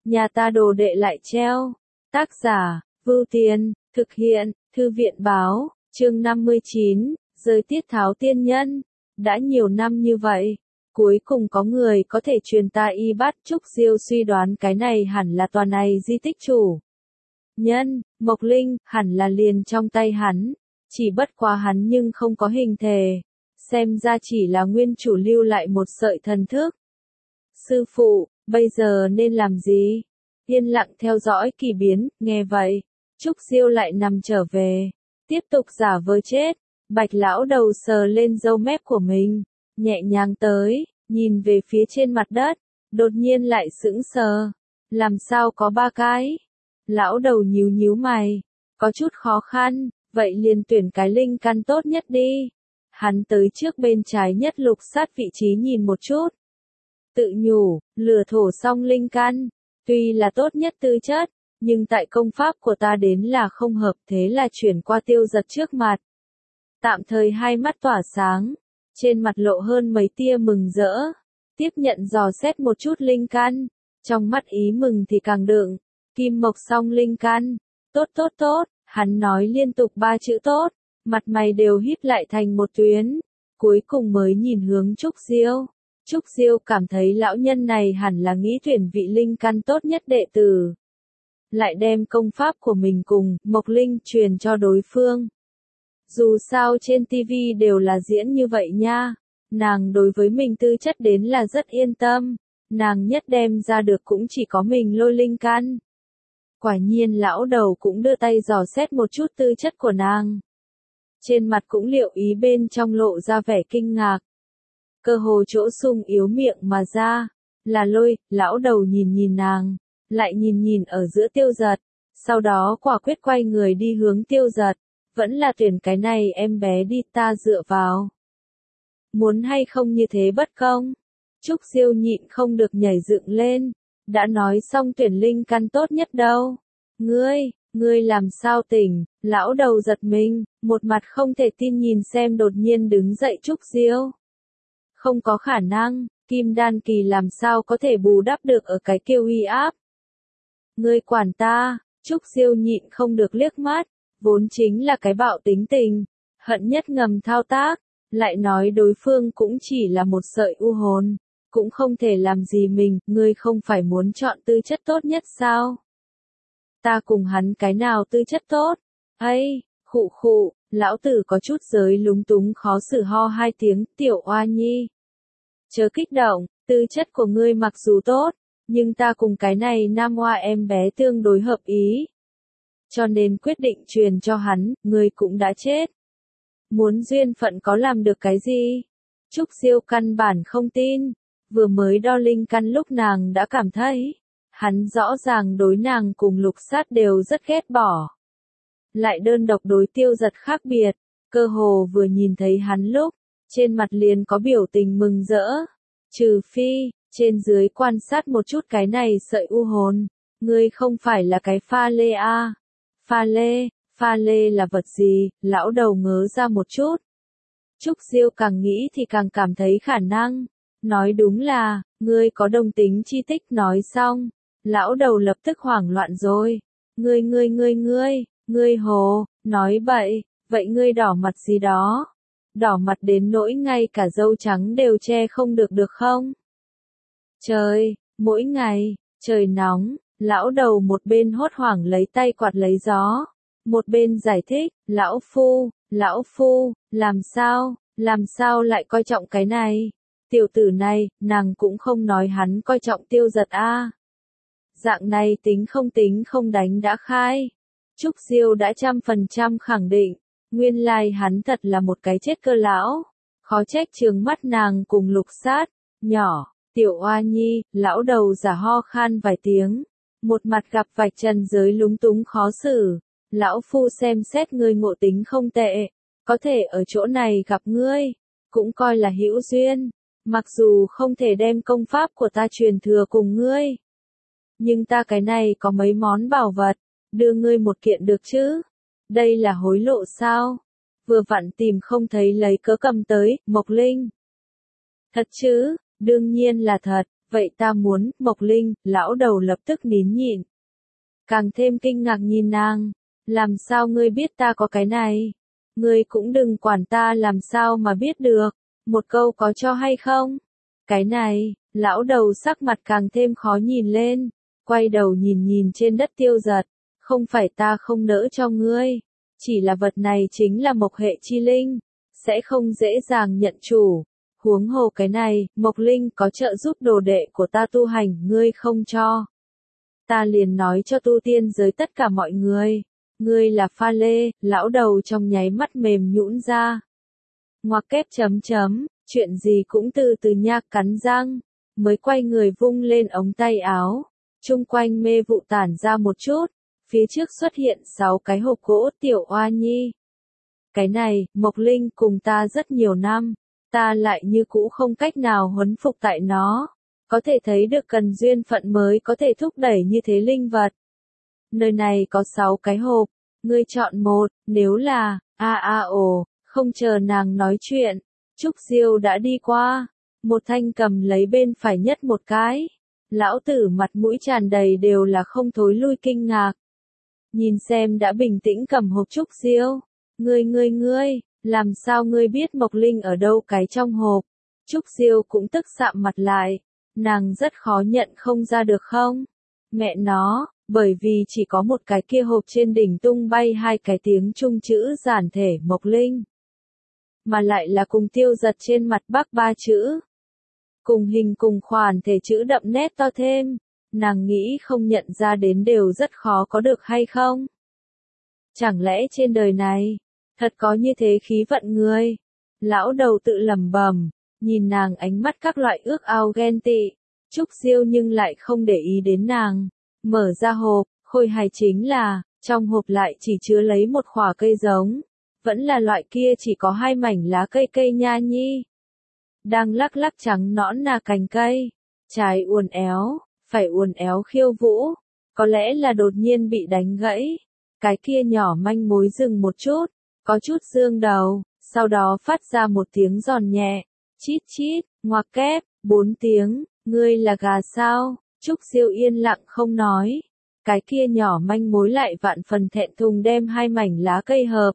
nhà ta đồ đệ lại treo. Tác giả, Vưu Tiền, thực hiện, Thư viện Báo, chương 59, giới tiết tháo tiên nhân. Đã nhiều năm như vậy, cuối cùng có người có thể truyền ta y bát. Trúc Diêu suy đoán cái này hẳn là tòa này di tích chủ nhân, Mộc Linh, hẳn là liền trong tay hắn. Chỉ bất quá hắn nhưng không có hình thể. Xem ra chỉ là nguyên chủ lưu lại một sợi thần thức. Sư phụ, bây giờ nên làm gì? Yên lặng theo dõi kỳ biến, nghe vậy. Trúc Diêu lại nằm trở về. Tiếp tục giả vờ chết. Bạch lão đầu sờ lên râu mép của mình. Nhẹ nhàng tới, nhìn về phía trên mặt đất. Đột nhiên lại sững sờ. Làm sao có 3 cái? Lão đầu nhíu nhíu mày. Có chút khó khăn, vậy liền tuyển cái linh căn tốt nhất đi. Hắn tới trước bên trái nhất lục sát vị trí nhìn một chút. Tự nhủ, lừa thổ xong linh căn. Tuy là tốt nhất tư chất, nhưng tại công pháp của ta đến là không hợp, thế là chuyển qua Tiêu Giật trước mặt. Tạm thời hai mắt tỏa sáng, trên mặt lộ hơn mấy tia mừng rỡ. Tiếp nhận dò xét một chút linh căn, trong mắt ý mừng thì càng đựng. Kim mộc song linh căn, tốt tốt tốt, hắn nói liên tục 3 chữ tốt, mặt mày đều híp lại thành một tuyến, cuối cùng mới nhìn hướng Trúc Diêu. Trúc Diêu cảm thấy lão nhân này hẳn là nghĩ tuyển vị linh căn tốt nhất đệ tử. Lại đem công pháp của mình cùng Mộc Linh truyền cho đối phương. Dù sao trên TV đều là diễn như vậy nha, nàng đối với mình tư chất đến là rất yên tâm, nàng nhất đem ra được cũng chỉ có mình lôi linh căn. Quả nhiên lão đầu cũng đưa tay dò xét một chút tư chất của nàng. Trên mặt cũng liệu ý bên trong lộ ra vẻ kinh ngạc. Cơ hồ chỗ sung yếu miệng mà ra, là lôi, lão đầu nhìn nhìn nàng, lại nhìn nhìn ở giữa Tiêu Giật, sau đó quả quyết quay người đi hướng Tiêu Giật, vẫn là tuyển cái này em bé đi, ta dựa vào. Muốn hay không như thế bất công? Trúc Diêu nhịn không được nhảy dựng lên, đã nói xong tuyển linh căn tốt nhất đâu. Ngươi làm sao tỉnh? Lão đầu giật mình, một mặt không thể tin nhìn xem đột nhiên đứng dậy Trúc Diêu. Không có khả năng, kim đan kỳ làm sao có thể bù đắp được ở cái kia uy áp. Ngươi quản ta, Trúc Diêu nhịn không được liếc mắt, vốn chính là cái bạo tính tình, hận nhất ngầm thao tác, lại nói đối phương cũng chỉ là một sợi u hồn, cũng không thể làm gì mình, ngươi không phải muốn chọn tư chất tốt nhất sao? Ta cùng hắn cái nào tư chất tốt? Ây, khụ khụ, lão tử có chút giới lúng túng khó xử ho 2 tiếng, Tiểu Oa Nhi. Chớ kích động, tư chất của ngươi mặc dù tốt, nhưng ta cùng cái này nam hoa em bé tương đối hợp ý. Cho nên quyết định truyền cho hắn, ngươi cũng đã chết. Muốn duyên phận có làm được cái gì? Trúc Diêu căn bản không tin, vừa mới đo linh căn lúc nàng đã cảm thấy, hắn rõ ràng đối nàng cùng lục sát đều rất ghét bỏ. Lại đơn độc đối Tiêu Giật khác biệt, cơ hồ vừa nhìn thấy hắn lúc, trên mặt liền có biểu tình mừng rỡ. Trừ phi, trên dưới quan sát một chút cái này sợi u hồn, ngươi không phải là cái pha lê a? Pha lê là vật gì? Lão đầu ngớ ra một chút. Trúc Diêu càng nghĩ thì càng cảm thấy khả năng. Nói đúng là, ngươi có đồng tính chi tích. Nói xong, lão đầu lập tức hoảng loạn rồi. Ngươi hồ, nói bậy, vậy ngươi đỏ mặt gì đó? Đỏ mặt đến nỗi ngay cả râu trắng đều che không được không? Trời, mỗi ngày, trời nóng, lão đầu một bên hốt hoảng lấy tay quạt lấy gió, một bên giải thích, lão phu, làm sao lại coi trọng cái này? Tiểu tử này, nàng cũng không nói hắn coi trọng Tiêu Giật a. Dạng này tính không đánh đã khai. Trúc Diêu đã 100% khẳng định, nguyên lai hắn thật là một cái chết cơ lão, khó trách trừng mắt nàng cùng lục sát, nhỏ, Tiểu Oa Nhi, lão đầu giả ho khan vài tiếng, một mặt gặp vạch trần giới lúng túng khó xử, lão phu xem xét ngươi ngộ tính không tệ, có thể ở chỗ này gặp ngươi, cũng coi là hữu duyên, mặc dù không thể đem công pháp của ta truyền thừa cùng ngươi, nhưng ta cái này có mấy món bảo vật, đưa ngươi một kiện được chứ? Đây là hối lộ sao? Vừa vặn tìm không thấy lấy cớ cầm tới, Mộc Linh. Thật chứ? Đương nhiên là thật, Vậy ta muốn, Mộc Linh, lão đầu lập tức nín nhịn. Càng thêm kinh ngạc nhìn nàng, làm sao ngươi biết ta có cái này? Ngươi cũng đừng quản ta làm sao mà biết được, một câu có cho hay không? Cái này, lão đầu sắc mặt càng thêm khó nhìn lên, quay đầu nhìn nhìn trên đất Tiêu Giật, không phải ta không nỡ cho ngươi, chỉ là vật này chính là mộc hệ chi linh, sẽ không dễ dàng nhận chủ. Huống hồ cái này, Mộc Linh có trợ giúp đồ đệ của ta tu hành, ngươi không cho. Ta liền nói cho tu tiên giới tất cả mọi người, ngươi là pha lê, lão đầu trong nháy mắt mềm nhũn ra. Ngoặc kép chấm chấm, chuyện gì cũng từ từ nha, cắn răng, mới quay người vung lên ống tay áo, chung quanh mê vụ tản ra một chút, phía trước xuất hiện 6 cái hộp gỗ Tiểu Oa Nhi. Cái này, Mộc Linh cùng ta rất nhiều năm, ta lại như cũ không cách nào huấn phục tại nó, có thể thấy được cần duyên phận mới có thể thúc đẩy như thế linh vật. Nơi này có 6 cái hộp, ngươi chọn một, nếu là, không chờ nàng nói chuyện, Trúc Diêu đã đi qua, một thanh cầm lấy bên phải nhất một cái. Lão tử mặt mũi tràn đầy đều là không thối lui kinh ngạc. Nhìn xem đã bình tĩnh cầm hộp Trúc Diêu, ngươi, làm sao ngươi biết Mộc Linh ở đâu cái trong hộp? Trúc Diêu cũng tức sạm mặt lại, nàng rất khó nhận không ra được không? Mẹ nó, bởi vì chỉ có một cái kia hộp trên đỉnh tung bay 2 cái tiếng Trung chữ giản thể Mộc Linh. Mà lại là cùng Tiêu Giật trên mặt Bắc 3 chữ. Cùng hình cùng khoản thể chữ đậm nét to thêm, nàng nghĩ không nhận ra đến đều rất khó có được hay không? Chẳng lẽ trên đời này, thật có như thế khí vận người? Lão đầu tự lẩm bẩm, nhìn nàng ánh mắt các loại ước ao ghen tị. Trúc Diêu nhưng lại không để ý đến nàng, mở ra hộp, khôi hài chính là, trong hộp lại chỉ chứa lấy một khỏa cây giống, vẫn là loại kia chỉ có 2 mảnh lá cây nha nhi. Đang lắc lắc trắng nõn nà cành cây, trái uốn éo, phải uốn éo khiêu vũ, có lẽ là đột nhiên bị đánh gãy. Cái kia nhỏ manh mối dừng một chút, có chút dương đầu, sau đó phát ra một tiếng giòn nhẹ, chít chít, ngoặc kép, 4 tiếng, ngươi là gà sao? Trúc Diêu yên lặng không nói, cái kia nhỏ manh mối lại vạn phần thẹn thùng đem 2 mảnh lá cây hợp.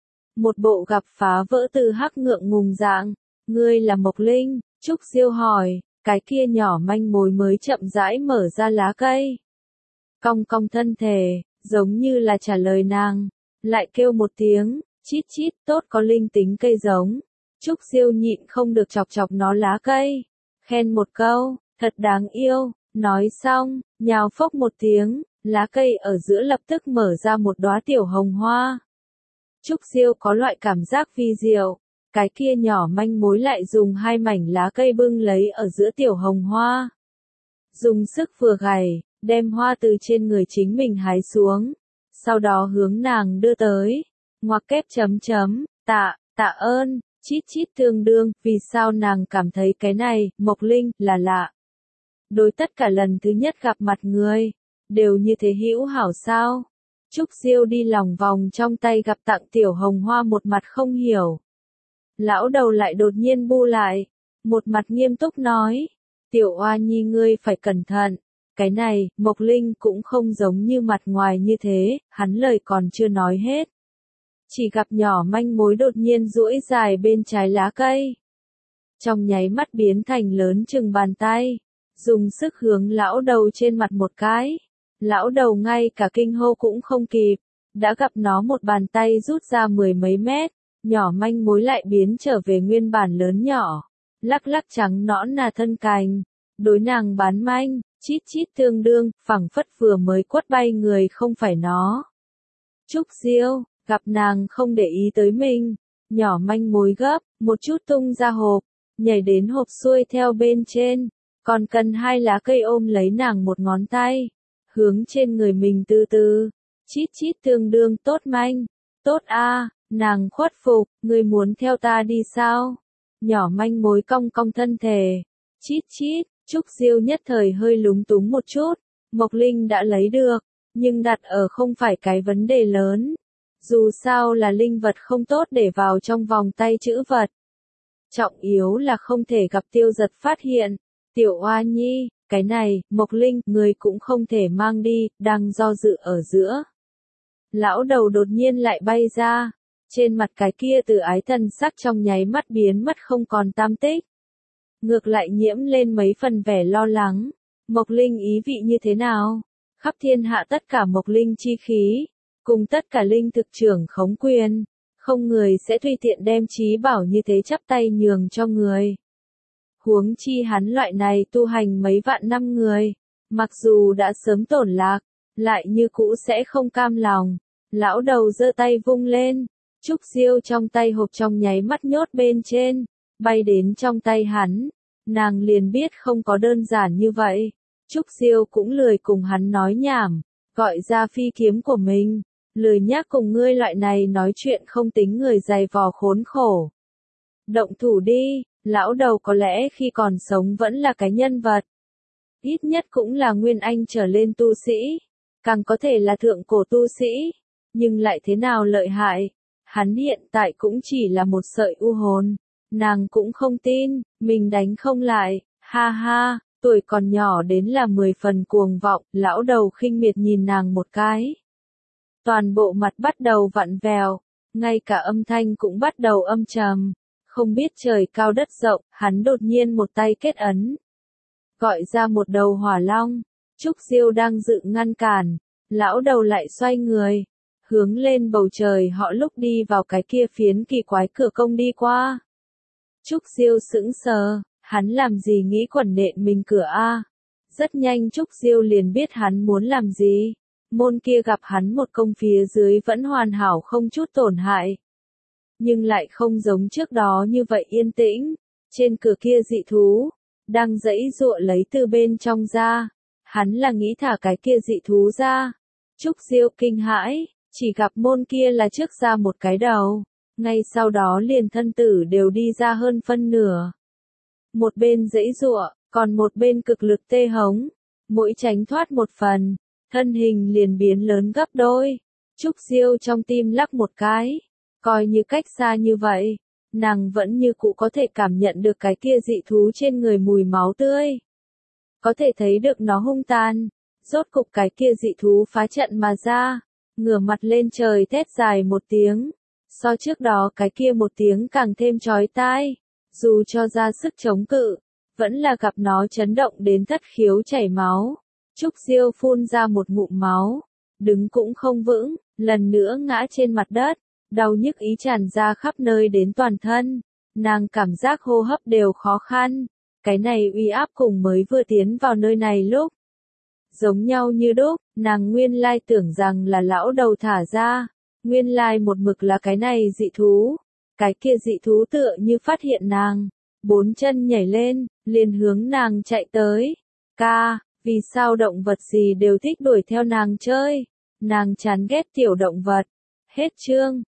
Một bộ gặp phá vỡ từ hắc ngượng ngùng dạng, ngươi là Mộc Linh, Trúc Diêu hỏi, cái kia nhỏ manh mối mới chậm rãi mở ra lá cây. Cong cong thân thể, giống như là trả lời nàng, lại kêu một tiếng, chít chít, tốt có linh tính cây giống. Trúc Diêu nhịn không được chọc chọc nó lá cây, khen một câu, thật đáng yêu, nói xong, nhào phốc một tiếng, lá cây ở giữa lập tức mở ra một đóa tiểu hồng hoa. Trúc Diêu có loại cảm giác vi diệu, cái kia nhỏ manh mối lại dùng 2 mảnh lá cây bưng lấy ở giữa tiểu hồng hoa. Dùng sức vừa gảy, đem hoa từ trên người chính mình hái xuống, sau đó hướng nàng đưa tới. Ngoặc kép chấm chấm, tạ ơn, chít chít tương đương, vì sao nàng cảm thấy cái này, Mộc Linh, là lạ. Đối tất cả lần thứ nhất gặp mặt người, đều như thế hữu hảo sao? Trúc Diêu đi lòng vòng trong tay gặp tặng tiểu hồng hoa một mặt không hiểu. Lão đầu lại đột nhiên bu lại, một mặt nghiêm túc nói, Tiểu Oa Nhi ngươi phải cẩn thận, cái này, Mộc Linh cũng không giống như mặt ngoài như thế, hắn lời còn chưa nói hết. Chỉ gặp nhỏ manh mối đột nhiên duỗi dài bên trái lá cây. Trong nháy mắt biến thành lớn chừng bàn tay, dùng sức hướng lão đầu trên mặt một cái. Lão đầu ngay cả kinh hô cũng không kịp, đã gặp nó một bàn tay rút ra 10 mấy mét, nhỏ manh mối lại biến trở về nguyên bản lớn nhỏ, lắc lắc trắng nõn nà thân cành, đối nàng bán manh, chít chít tương đương, phẳng phất vừa mới quất bay người không phải nó. Trúc Diêu, gặp nàng không để ý tới mình, nhỏ manh mối gấp, một chút tung ra hộp, nhảy đến hộp xuôi theo bên trên, còn cần 2 lá cây ôm lấy nàng một ngón tay. Hướng trên người mình từ từ, chít chít tương đương tốt manh, tốt a, nàng khuất phục, ngươi muốn theo ta đi sao? Nhỏ manh mối cong cong thân thể, chít chít, Trúc Diêu nhất thời hơi lúng túng một chút, Mộc Linh đã lấy được, nhưng đặt ở không phải cái vấn đề lớn. Dù sao là linh vật không tốt để vào trong vòng tay chữ vật. Trọng yếu là không thể gặp Tiêu Giật phát hiện. Tiểu Oa Nhi, cái này, Mộc Linh, người cũng không thể mang đi, đang do dự ở giữa. Lão đầu đột nhiên lại bay ra, trên mặt cái kia từ ái thần sắc trong nháy mắt biến mất không còn tăm tích. Ngược lại nhiễm lên mấy phần vẻ lo lắng, Mộc Linh ý vị như thế nào? Khắp thiên hạ tất cả Mộc Linh chi khí, cùng tất cả linh thực trưởng khống quyền, không người sẽ tùy tiện đem trí bảo như thế chắp tay nhường cho người. Huống chi hắn loại này tu hành mấy vạn năm người, mặc dù đã sớm tổn lạc, lại như cũ sẽ không cam lòng. Lão đầu giơ tay vung lên, trúc diêu trong tay hộp trong nháy mắt nhốt bên trên, bay đến trong tay hắn. Nàng liền biết không có đơn giản như vậy. Trúc diêu cũng lười cùng hắn nói nhảm, gọi ra phi kiếm của mình, lười nhác cùng ngươi loại này nói chuyện không tính người dày vò khốn khổ. Động thủ đi, lão đầu có lẽ khi còn sống vẫn là cái nhân vật. Ít nhất cũng là nguyên anh trở lên tu sĩ, càng có thể là thượng cổ tu sĩ, nhưng lại thế nào lợi hại, hắn hiện tại cũng chỉ là một sợi u hồn, nàng cũng không tin, mình đánh không lại, ha ha, tuổi còn nhỏ đến là 10 phần cuồng vọng, lão đầu khinh miệt nhìn nàng một cái. Toàn bộ mặt bắt đầu vặn vẹo, ngay cả âm thanh cũng bắt đầu âm trầm, không biết trời cao đất rộng, hắn đột nhiên một tay kết ấn. Gọi ra một đầu hỏa long, Trúc Diêu đang dự ngăn cản, lão đầu lại xoay người, hướng lên bầu trời họ lúc đi vào cái kia phiến kỳ quái cửa công đi qua. Trúc Diêu sững sờ, hắn làm gì nghĩ quẩn nện mình cửa a? Rất nhanh Trúc Diêu liền biết hắn muốn làm gì. Môn kia gặp hắn một công phía dưới vẫn hoàn hảo không chút tổn hại. Nhưng lại không giống trước đó như vậy yên tĩnh. Trên cửa kia dị thú, đang giãy giụa lấy từ bên trong ra. Hắn là nghĩ thả cái kia dị thú ra. Trúc Diêu kinh hãi, chỉ gặp môn kia là trước ra một cái đầu. Ngay sau đó liền thân tử đều đi ra hơn phân nửa. Một bên giãy giụa, còn một bên cực lực tê hống. Mỗi tránh thoát một phần, thân hình liền biến lớn gấp đôi. Trúc Diêu trong tim lắc một cái. Coi như cách xa như vậy, nàng vẫn như cũ có thể cảm nhận được cái kia dị thú trên người mùi máu tươi. Có thể thấy được nó hung tàn. Rốt cục cái kia dị thú phá trận mà ra, ngửa mặt lên trời thét dài một tiếng. So trước đó cái kia một tiếng càng thêm chói tai. Dù cho ra sức chống cự, vẫn là gặp nó chấn động đến thất khiếu chảy máu. Trúc Diêu phun ra một ngụm máu, đứng cũng không vững, lần nữa ngã trên mặt đất, đau nhức ý tràn ra khắp nơi đến toàn thân, nàng cảm giác hô hấp đều khó khăn, cái này uy áp cùng mới vừa tiến vào nơi này lúc. Giống nhau như đúc, nàng nguyên lai tưởng rằng là lão đầu thả ra, nguyên lai một mực là cái này dị thú, cái kia dị thú tựa như phát hiện nàng, bốn chân nhảy lên, liền hướng nàng chạy tới, ca. Vì sao động vật gì đều thích đuổi theo nàng chơi? Nàng chán ghét tiểu động vật. Hết chương.